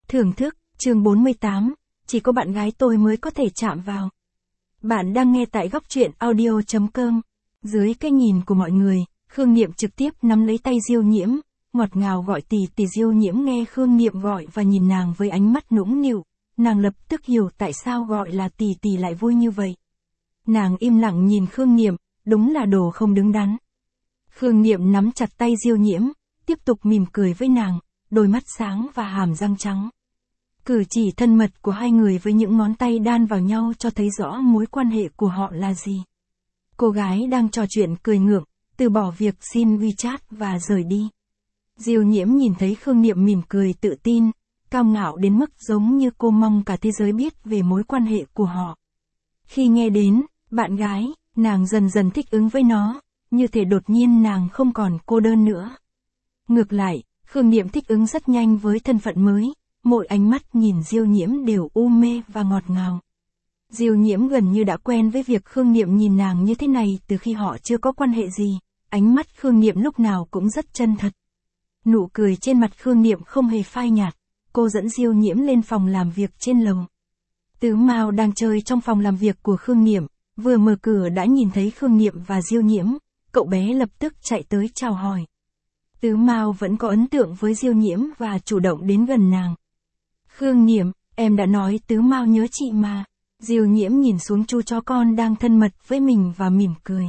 Thưởng thức, chương 48, chỉ có bạn gái tôi mới có thể chạm vào. Bạn đang nghe tại góc truyện audio.com. Dưới cái nhìn của mọi người, Khương Niệm trực tiếp nắm lấy tay Diêu Nhiễm, ngọt ngào gọi tỷ tỷ. Diêu Nhiễm nghe Khương Niệm gọi và nhìn nàng với ánh mắt nũng nịu, nàng lập tức hiểu tại sao gọi là tỷ tỷ lại vui như vậy. Nàng im lặng nhìn Khương Niệm, đúng là đồ không đứng đắn. Khương Niệm nắm chặt tay Diêu Nhiễm, tiếp tục mỉm cười với nàng, đôi mắt sáng và hàm răng trắng. Cử chỉ thân mật của hai người với những ngón tay đan vào nhau cho thấy rõ mối quan hệ của họ là gì. Cô gái đang trò chuyện cười ngượng, từ bỏ việc xin WeChat và rời đi. Diêu Nhiễm nhìn thấy Khương Niệm mỉm cười tự tin, cao ngạo đến mức giống như cô mong cả thế giới biết về mối quan hệ của họ. Khi nghe đến bạn gái, nàng dần dần thích ứng với nó, như thể đột nhiên nàng không còn cô đơn nữa. Ngược lại, Khương Niệm thích ứng rất nhanh với thân phận mới, mỗi ánh mắt nhìn Diêu Nhiễm đều u mê và ngọt ngào. Diêu Nhiễm gần như đã quen với việc Khương Niệm nhìn nàng như thế này từ khi họ chưa có quan hệ gì, ánh mắt Khương Niệm lúc nào cũng rất chân thật. Nụ cười trên mặt Khương Niệm không hề phai nhạt, cô dẫn Diêu Nhiễm lên phòng làm việc trên lầu. Tứ Mao đang chơi trong phòng làm việc của Khương Niệm, vừa mở cửa đã nhìn thấy Khương Niệm và Diêu Nhiễm, cậu bé lập tức chạy tới chào hỏi. Tứ Mao vẫn có ấn tượng với Diêu Nhiễm và chủ động đến gần nàng. Khương Niệm, em đã nói Tứ Mao nhớ chị mà. Diêu Nhiễm nhìn xuống chú chó con đang thân mật với mình và mỉm cười.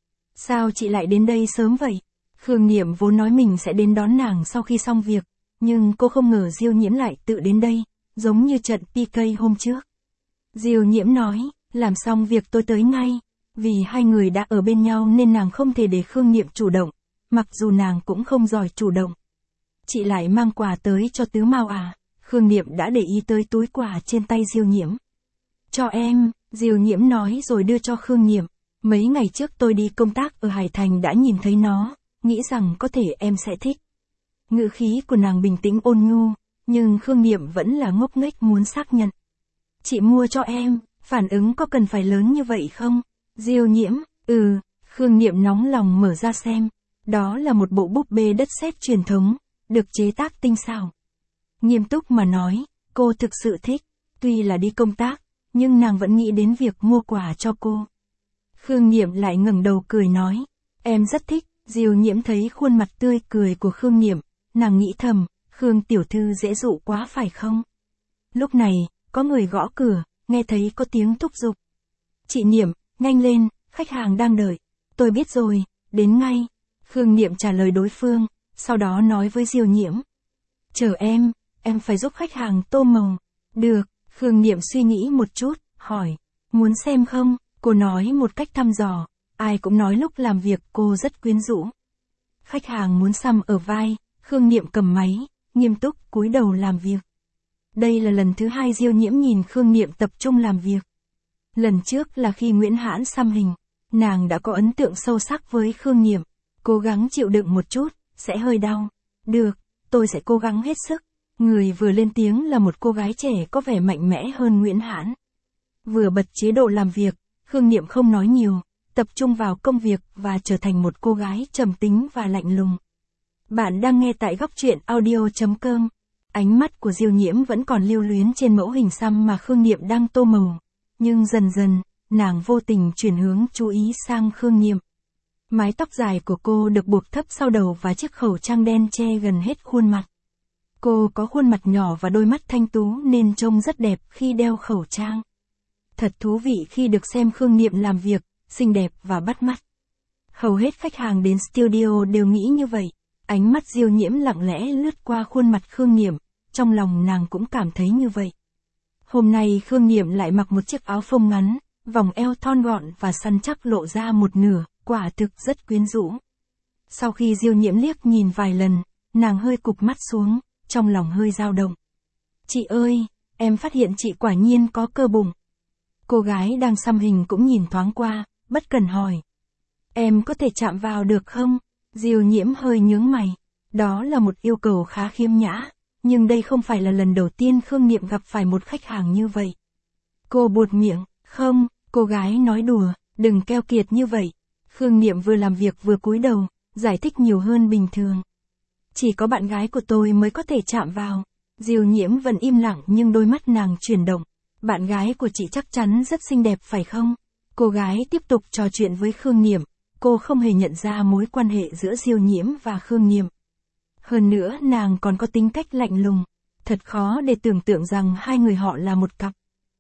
Sao chị lại đến đây sớm vậy? Khương Niệm vốn nói mình sẽ đến đón nàng sau khi xong việc, nhưng cô không ngờ Diêu Nhiễm lại tự đến đây, giống như trận PK hôm trước. Diêu Nhiễm nói, làm xong việc tôi tới ngay. Vì hai người đã ở bên nhau nên nàng không thể để Khương Niệm chủ động, mặc dù nàng cũng không giỏi chủ động. Chị lại mang quà tới cho Tứ Mao à? Khương Niệm đã để ý tới túi quà trên tay Diêu Nhiễm. Cho em, Diêu Nhiễm nói rồi đưa cho Khương Niệm. Mấy ngày trước tôi đi công tác ở Hải Thành đã nhìn thấy nó, nghĩ rằng có thể em sẽ thích. Ngữ khí của nàng bình tĩnh ôn nhu, nhưng Khương Niệm vẫn là ngốc nghếch muốn xác nhận. Chị mua cho em, phản ứng có cần phải lớn như vậy không? Diêu Nhiễm, Khương Niệm nóng lòng mở ra xem. Đó là một bộ búp bê đất sét truyền thống, được chế tác tinh xảo. Nghiêm túc mà nói, cô thực sự thích, tuy là đi công tác, nhưng nàng vẫn nghĩ đến việc mua quà cho cô. Khương Niệm lại ngẩng đầu cười nói, em rất thích. Diêu Nhiễm thấy khuôn mặt tươi cười của Khương Niệm, nàng nghĩ thầm, Khương tiểu thư dễ dụ quá phải không? Lúc này, có người gõ cửa, nghe thấy có tiếng thúc giục. Chị Niệm, nhanh lên, khách hàng đang đợi. Tôi biết rồi, đến ngay. Khương Niệm trả lời đối phương, sau đó nói với Diêu Nhiễm. Chờ em phải giúp khách hàng tô màu. Được, Khương Niệm suy nghĩ một chút, hỏi, muốn xem không? Cô nói một cách thăm dò, ai cũng nói lúc làm việc cô rất quyến rũ. Khách hàng muốn xăm ở vai, Khương Niệm cầm máy, nghiêm túc cúi đầu làm việc. Đây là lần thứ hai Diêu Nhiễm nhìn Khương Niệm tập trung làm việc. Lần trước là khi Nguyễn Hãn xăm hình, nàng đã có ấn tượng sâu sắc với Khương Niệm. Cố gắng chịu đựng một chút, sẽ hơi đau. Được, tôi sẽ cố gắng hết sức. Người vừa lên tiếng là một cô gái trẻ có vẻ mạnh mẽ hơn Nguyễn Hãn. Vừa bật chế độ làm việc, Khương Niệm không nói nhiều, tập trung vào công việc và trở thành một cô gái trầm tính và lạnh lùng. Bạn đang nghe tại góc truyện audio.com. Ánh mắt của Diêu Nhiễm vẫn còn lưu luyến trên mẫu hình xăm mà Khương Niệm đang tô màu. Nhưng dần dần, nàng vô tình chuyển hướng chú ý sang Khương Niệm. Mái tóc dài của cô được buộc thấp sau đầu và chiếc khẩu trang đen che gần hết khuôn mặt. Cô có khuôn mặt nhỏ và đôi mắt thanh tú nên trông rất đẹp khi đeo khẩu trang. Thật thú vị khi được xem Khương Niệm làm việc, xinh đẹp và bắt mắt. Hầu hết khách hàng đến studio đều nghĩ như vậy. Ánh mắt Diêu Nhiễm lặng lẽ lướt qua khuôn mặt Khương Niệm, trong lòng nàng cũng cảm thấy như vậy. Hôm nay Khương Niệm lại mặc một chiếc áo phông ngắn, vòng eo thon gọn và săn chắc lộ ra một nửa, quả thực rất quyến rũ. Sau khi Diêu Nhiễm liếc nhìn vài lần, nàng hơi cụp mắt xuống, trong lòng hơi dao động. Chị ơi, em phát hiện chị quả nhiên có cơ bụng. Cô gái đang xăm hình cũng nhìn thoáng qua, bất cần hỏi. Em có thể chạm vào được không? Diêu Nhiễm hơi nhướng mày. Đó là một yêu cầu khá khiêm nhã, nhưng đây không phải là lần đầu tiên Khương Niệm gặp phải một khách hàng như vậy. Cô buột miệng, không, cô gái nói đùa, đừng keo kiệt như vậy. Khương Niệm vừa làm việc vừa cúi đầu, giải thích nhiều hơn bình thường. Chỉ có bạn gái của tôi mới có thể chạm vào. Diêu Nhiễm vẫn im lặng nhưng đôi mắt nàng chuyển động. Bạn gái của chị chắc chắn rất xinh đẹp phải không? Cô gái tiếp tục trò chuyện với Khương Niệm. Cô không hề nhận ra mối quan hệ giữa Diêu Nhiễm và Khương Niệm. Hơn nữa nàng còn có tính cách lạnh lùng. Thật khó để tưởng tượng rằng hai người họ là một cặp.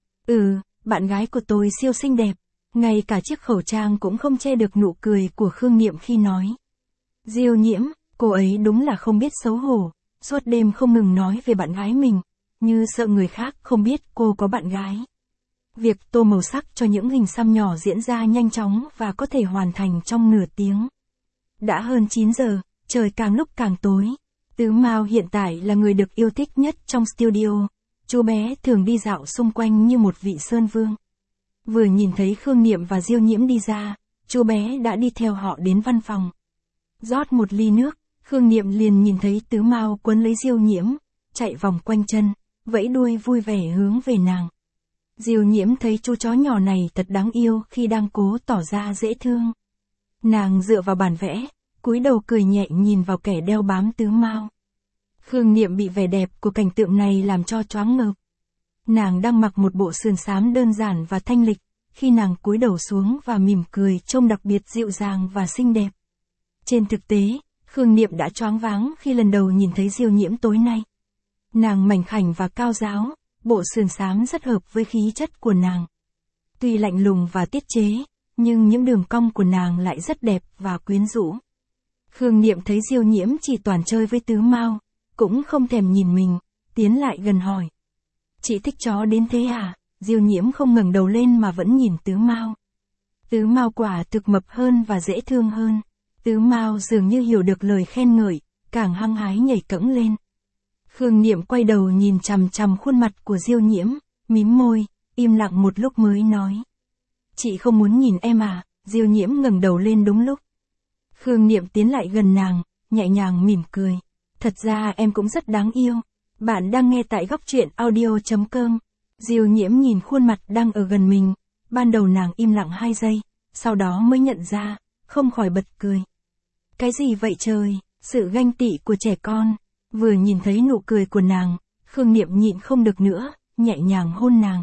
Bạn gái của tôi siêu xinh đẹp. Ngay cả chiếc khẩu trang cũng không che được nụ cười của Khương Niệm khi nói. Diêu Nhiễm, cô ấy đúng là không biết xấu hổ. Suốt đêm không ngừng nói về bạn gái mình. Như sợ người khác không biết cô có bạn gái. Việc tô màu sắc cho những hình xăm nhỏ diễn ra nhanh chóng và có thể hoàn thành trong nửa tiếng. Đã hơn 9 giờ, trời càng lúc càng tối. Tứ Mao hiện tại là người được yêu thích nhất trong studio. Chú bé thường đi dạo xung quanh như một vị sơn vương. Vừa nhìn thấy Khương Niệm và Diêu Nhiễm đi ra, chú bé đã đi theo họ đến văn phòng. Rót một ly nước, Khương Niệm liền nhìn thấy Tứ Mao quấn lấy Diêu Nhiễm, chạy vòng quanh chân, vẫy đuôi vui vẻ hướng về nàng. Diêu Nhiễm thấy chú chó nhỏ này thật đáng yêu khi đang cố tỏ ra dễ thương. Nàng dựa vào bản vẽ, cúi đầu cười nhẹ nhìn vào kẻ đeo bám Tứ Mao. Khương Niệm bị vẻ đẹp của cảnh tượng này làm cho choáng ngợp. Nàng đang mặc một bộ sườn xám đơn giản và thanh lịch, khi nàng cúi đầu xuống và mỉm cười trông đặc biệt dịu dàng và xinh đẹp. Trên thực tế, Khương Niệm đã choáng váng khi lần đầu nhìn thấy Diêu Nhiễm tối nay. Nàng mảnh khảnh và cao ráo, bộ sườn xám rất hợp với khí chất của nàng. Tuy lạnh lùng và tiết chế, nhưng những đường cong của nàng lại rất đẹp và quyến rũ. Khương Niệm thấy Diêu Nhiễm chỉ toàn chơi với Tứ Mao, cũng không thèm nhìn mình, tiến lại gần hỏi. Chị thích chó đến thế à? Diêu Nhiễm không ngẩng đầu lên mà vẫn nhìn Tứ Mao. Tứ Mao quả thực mập hơn và dễ thương hơn. Tứ Mao dường như hiểu được lời khen ngợi, càng hăng hái nhảy cẫng lên. Khương Niệm quay đầu nhìn chằm chằm khuôn mặt của Diêu Nhiễm, mím môi, im lặng một lúc mới nói. Chị không muốn nhìn em à? Diêu Nhiễm ngẩng đầu lên đúng lúc. Khương Niệm tiến lại gần nàng, nhẹ nhàng mỉm cười. Thật ra em cũng rất đáng yêu. Bạn đang nghe tại góc truyện audio.com. Diêu Nhiễm nhìn khuôn mặt đang ở gần mình. Ban đầu nàng im lặng 2 giây, sau đó mới nhận ra, không khỏi bật cười. Cái gì vậy trời? Sự ganh tị của trẻ con. Vừa nhìn thấy nụ cười của nàng, Khương Niệm nhịn không được nữa, nhẹ nhàng hôn nàng.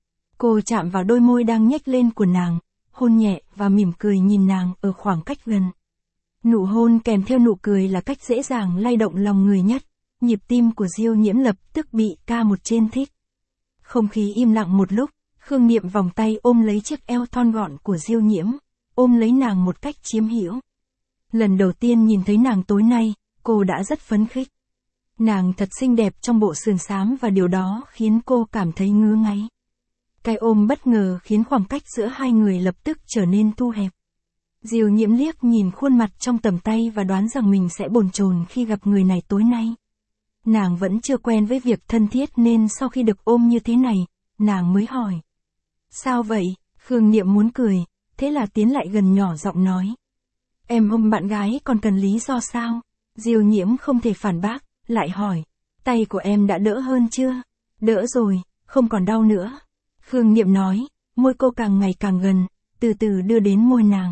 Cô chạm vào đôi môi đang nhếch lên của nàng, hôn nhẹ và mỉm cười nhìn nàng ở khoảng cách gần. Nụ hôn kèm theo nụ cười là cách dễ dàng lay động lòng người nhất. Nhịp tim của Diêu Nhiễm lập tức bị ca một trên thích. Không khí im lặng một lúc, Khương Niệm vòng tay ôm lấy chiếc eo thon gọn của Diêu Nhiễm, ôm lấy nàng một cách chiếm hữu. Lần đầu tiên nhìn thấy nàng tối nay, cô đã rất phấn khích. Nàng thật xinh đẹp trong bộ sườn xám và điều đó khiến cô cảm thấy ngứa ngáy. Cái ôm bất ngờ khiến khoảng cách giữa hai người lập tức trở nên thu hẹp. Diêu Nhiễm liếc nhìn khuôn mặt trong tầm tay và đoán rằng mình sẽ bồn chồn khi gặp người này tối nay. Nàng vẫn chưa quen với việc thân thiết nên sau khi được ôm như thế này, nàng mới hỏi. Sao vậy? Khương Niệm muốn cười, thế là tiến lại gần nhỏ giọng nói. Em ôm bạn gái còn cần lý do sao? Diêu Nhiễm không thể phản bác, lại hỏi. Tay của em đã đỡ hơn chưa? Đỡ rồi, không còn đau nữa. Khương Niệm nói, môi cô càng ngày càng gần, từ từ đưa đến môi nàng.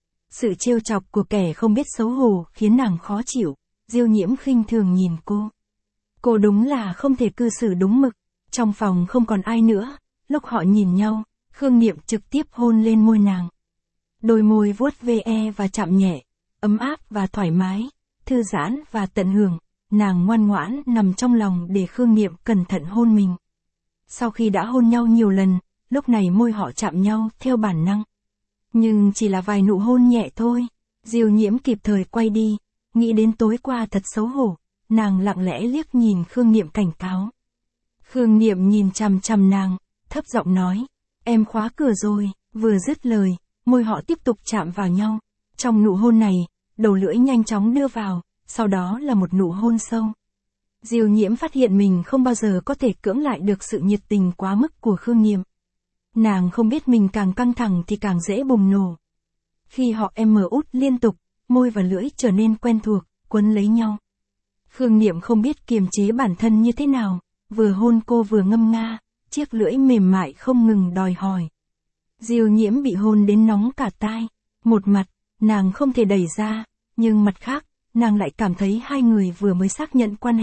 Sự trêu chọc của kẻ không biết xấu hổ khiến nàng khó chịu. Diêu Nhiễm khinh thường nhìn cô. Cô đúng là không thể cư xử đúng mực. Trong phòng không còn ai nữa, lúc họ nhìn nhau, Khương Niệm trực tiếp hôn lên môi nàng. Đôi môi vuốt ve và chạm nhẹ, ấm áp và thoải mái, thư giãn và tận hưởng, nàng ngoan ngoãn nằm trong lòng để Khương Niệm cẩn thận hôn mình. Sau khi đã hôn nhau nhiều lần, lúc này môi họ chạm nhau theo bản năng. Nhưng chỉ là vài nụ hôn nhẹ thôi. Diêu Nhiễm kịp thời quay đi, nghĩ đến tối qua thật xấu hổ, nàng lặng lẽ liếc nhìn Khương Niệm cảnh cáo. Khương Niệm nhìn chằm chằm nàng, thấp giọng nói, em khóa cửa rồi. Vừa dứt lời, môi họ tiếp tục chạm vào nhau. Trong nụ hôn này, đầu lưỡi nhanh chóng đưa vào, sau đó là một nụ hôn sâu. Diêu Nhiễm phát hiện mình không bao giờ có thể cưỡng lại được sự nhiệt tình quá mức của Khương Niệm. Nàng không biết mình càng căng thẳng thì càng dễ bùng nổ. Khi họ út liên tục, môi và lưỡi trở nên quen thuộc, quấn lấy nhau. Khương Niệm không biết kiềm chế bản thân như thế nào, vừa hôn cô vừa ngâm nga, chiếc lưỡi mềm mại không ngừng đòi hỏi. Diêu Nhiễm bị hôn đến nóng cả tai. Một mặt, nàng không thể đẩy ra, nhưng mặt khác, nàng lại cảm thấy hai người vừa mới xác nhận quan hệ,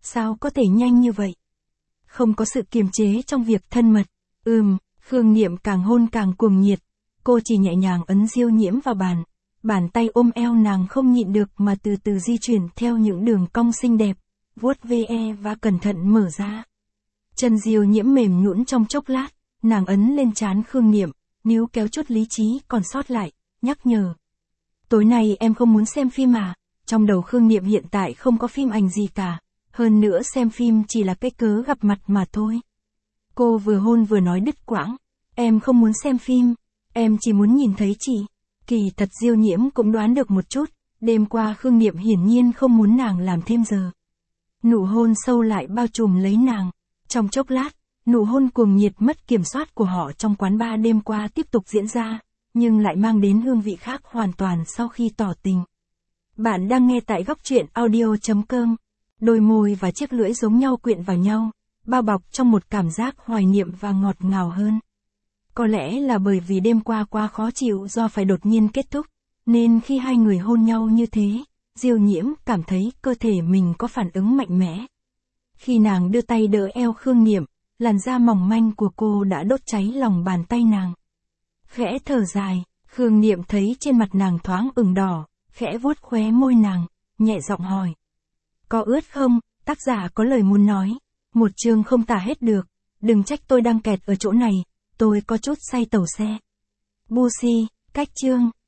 sao có thể nhanh như vậy? Không có sự kiềm chế trong việc thân mật. Khương Niệm càng hôn càng cuồng nhiệt. Cô chỉ nhẹ nhàng ấn Diêu Nhiễm vào bàn. Bàn tay ôm eo nàng không nhịn được mà từ từ di chuyển theo những đường cong xinh đẹp, vuốt ve và cẩn thận mở ra. Chân Diêu Nhiễm mềm nhũn trong chốc lát, nàng ấn lên trán Khương Niệm, níu kéo chút lý trí còn sót lại, nhắc nhở. Tối nay em không muốn xem phim à? Trong đầu Khương Niệm hiện tại không có phim ảnh gì cả, hơn nữa xem phim chỉ là cái cớ gặp mặt mà thôi. Cô vừa hôn vừa nói đứt quãng, em không muốn xem phim, em chỉ muốn nhìn thấy chị. Kỳ thật Diêu Nhiễm cũng đoán được một chút, đêm qua Khương Niệm hiển nhiên không muốn nàng làm thêm giờ. Nụ hôn sâu lại bao trùm lấy nàng. Trong chốc lát, nụ hôn cuồng nhiệt mất kiểm soát của họ trong quán bar đêm qua tiếp tục diễn ra, nhưng lại mang đến hương vị khác hoàn toàn sau khi tỏ tình. Bạn đang nghe tại góc truyện audio.com. Đôi môi và chiếc lưỡi giống nhau quyện vào nhau, bao bọc trong một cảm giác hoài niệm và ngọt ngào hơn. Có lẽ là bởi vì đêm qua quá khó chịu do phải đột nhiên kết thúc, nên khi hai người hôn nhau như thế, Diêu Nhiễm cảm thấy cơ thể mình có phản ứng mạnh mẽ. Khi nàng đưa tay đỡ eo Khương Niệm, làn da mỏng manh của cô đã đốt cháy lòng bàn tay nàng. Khẽ thở dài, Khương Niệm thấy trên mặt nàng thoáng ửng đỏ, khẽ vuốt khóe môi nàng, nhẹ giọng hỏi. Có ướt không? Tác giả có lời muốn nói. Một chương không tả hết được, đừng trách tôi đang kẹt ở chỗ này, tôi có chút say tàu xe. Busi, cách chương.